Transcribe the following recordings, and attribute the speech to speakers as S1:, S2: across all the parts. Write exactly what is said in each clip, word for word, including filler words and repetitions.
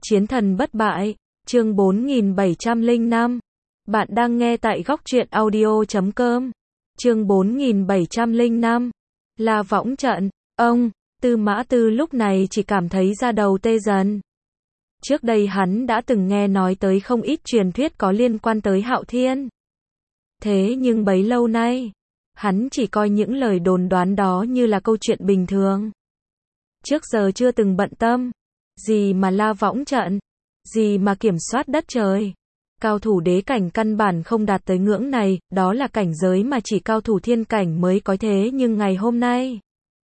S1: Chiến thần bất bại, chương bốn nghìn bảy trăm lẻ năm. Bạn đang nghe tại góc truyện audio chấm com. Chương bốn nghìn bảy trăm lẻ năm. La Võng trận, ông, Tư Mã Tư lúc này chỉ cảm thấy da đầu tê dần. Trước đây hắn đã từng nghe nói tới không ít truyền thuyết có liên quan tới Hạo Thiên. Thế nhưng bấy lâu nay, hắn chỉ coi những lời đồn đoán đó như là câu chuyện bình thường. Trước giờ chưa từng bận tâm. Gì mà La Võng trận, gì mà kiểm soát đất trời. Cao thủ đế cảnh căn bản không đạt tới ngưỡng này, đó là cảnh giới mà chỉ cao thủ thiên cảnh mới có thế, nhưng ngày hôm nay,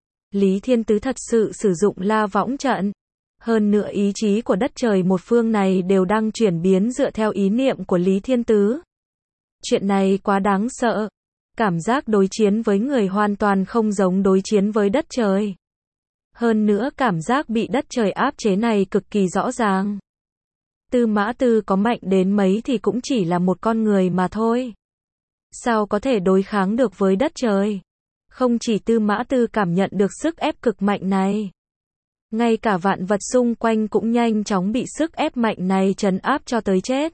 S1: Lý Thiên Tứ thật sự sử dụng La Võng trận. Hơn nữa ý chí của đất trời một phương này đều đang chuyển biến dựa theo ý niệm của Lý Thiên Tứ. Chuyện này quá đáng sợ. Cảm giác đối chiến với người hoàn toàn không giống đối chiến với đất trời. Hơn nữa cảm giác bị đất trời áp chế này cực kỳ rõ ràng. Tư Mã Tư có mạnh đến mấy thì cũng chỉ là một con người mà thôi. Sao có thể đối kháng được với đất trời? Không chỉ Tư Mã Tư cảm nhận được sức ép cực mạnh này. Ngay cả vạn vật xung quanh cũng nhanh chóng bị sức ép mạnh này trấn áp cho tới chết.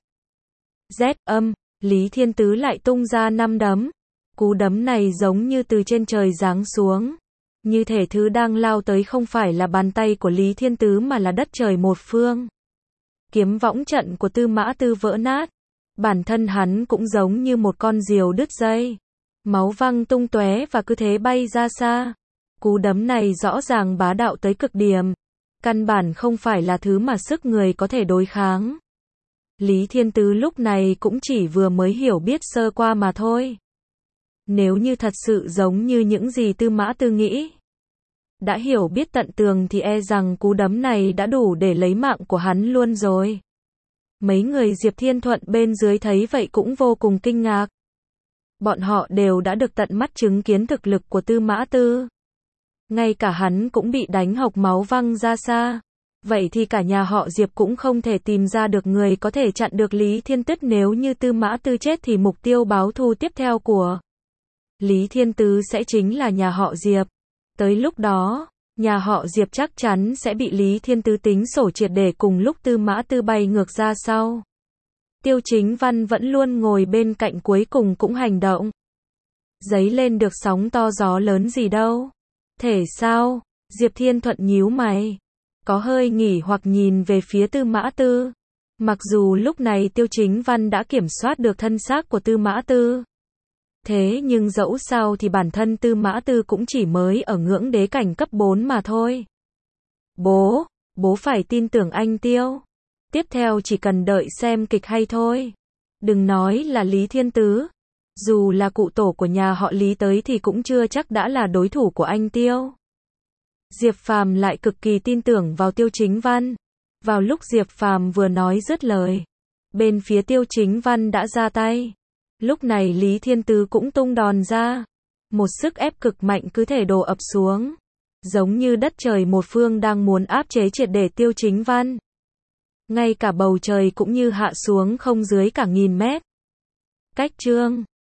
S1: Rét âm, Lý Thiên Tứ lại tung ra năm đấm. Cú đấm này giống như từ trên trời giáng xuống. Như thể thứ đang lao tới không phải là bàn tay của Lý Thiên Tứ mà là đất trời một phương. Kiếm võng trận của Tư Mã Tư vỡ nát. Bản thân hắn cũng giống như một con diều đứt dây. Máu văng tung tóe và cứ thế bay ra xa. Cú đấm này rõ ràng bá đạo tới cực điểm. Căn bản không phải là thứ mà sức người có thể đối kháng. Lý Thiên Tứ lúc này cũng chỉ vừa mới hiểu biết sơ qua mà thôi. Nếu như thật sự giống như những gì Tư Mã Tư nghĩ, đã hiểu biết tận tường thì e rằng cú đấm này đã đủ để lấy mạng của hắn luôn rồi. Mấy người Diệp Thiên Thuận bên dưới thấy vậy cũng vô cùng kinh ngạc. Bọn họ đều đã được tận mắt chứng kiến thực lực của Tư Mã Tư. Ngay cả hắn cũng bị đánh hộc máu văng ra xa. Vậy thì cả nhà họ Diệp cũng không thể tìm ra được người có thể chặn được Lý Thiên Tứ. Nếu như Tư Mã Tư chết thì mục tiêu báo thù tiếp theo của Lý Thiên Tứ sẽ chính là nhà họ Diệp. Tới lúc đó, nhà họ Diệp chắc chắn sẽ bị Lý Thiên Tứ tính sổ triệt để. Cùng lúc Tư Mã Tư bay ngược ra sau, Tiêu Chính Văn vẫn luôn ngồi bên cạnh cuối cùng cũng hành động. Dấy lên được sóng to gió lớn gì đâu. Thể sao? Diệp Thiên Thuận nhíu mày. Có hơi nghỉ hoặc nhìn về phía Tư Mã Tư. Mặc dù lúc này Tiêu Chính Văn đã kiểm soát được thân xác của Tư Mã Tư. Thế nhưng dẫu sao thì bản thân Tư Mã Tư cũng chỉ mới ở ngưỡng đế cảnh cấp bốn mà thôi. Bố, bố phải tin tưởng anh Tiêu. Tiếp theo chỉ cần đợi xem kịch hay thôi. Đừng nói là Lý Thiên Tứ. Dù là cụ tổ của nhà họ Lý tới thì cũng chưa chắc đã là đối thủ của anh Tiêu. Diệp Phàm lại cực kỳ tin tưởng vào Tiêu Chính Văn. Vào lúc Diệp Phàm vừa nói dứt lời, bên phía Tiêu Chính Văn đã ra tay. Lúc này Lý Thiên Tứ cũng tung đòn ra. Một sức ép cực mạnh cứ thể đổ ập xuống. Giống như đất trời một phương đang muốn áp chế triệt để Tiêu Chính Văn. Ngay cả bầu trời cũng như hạ xuống không dưới cả nghìn mét. Cách chương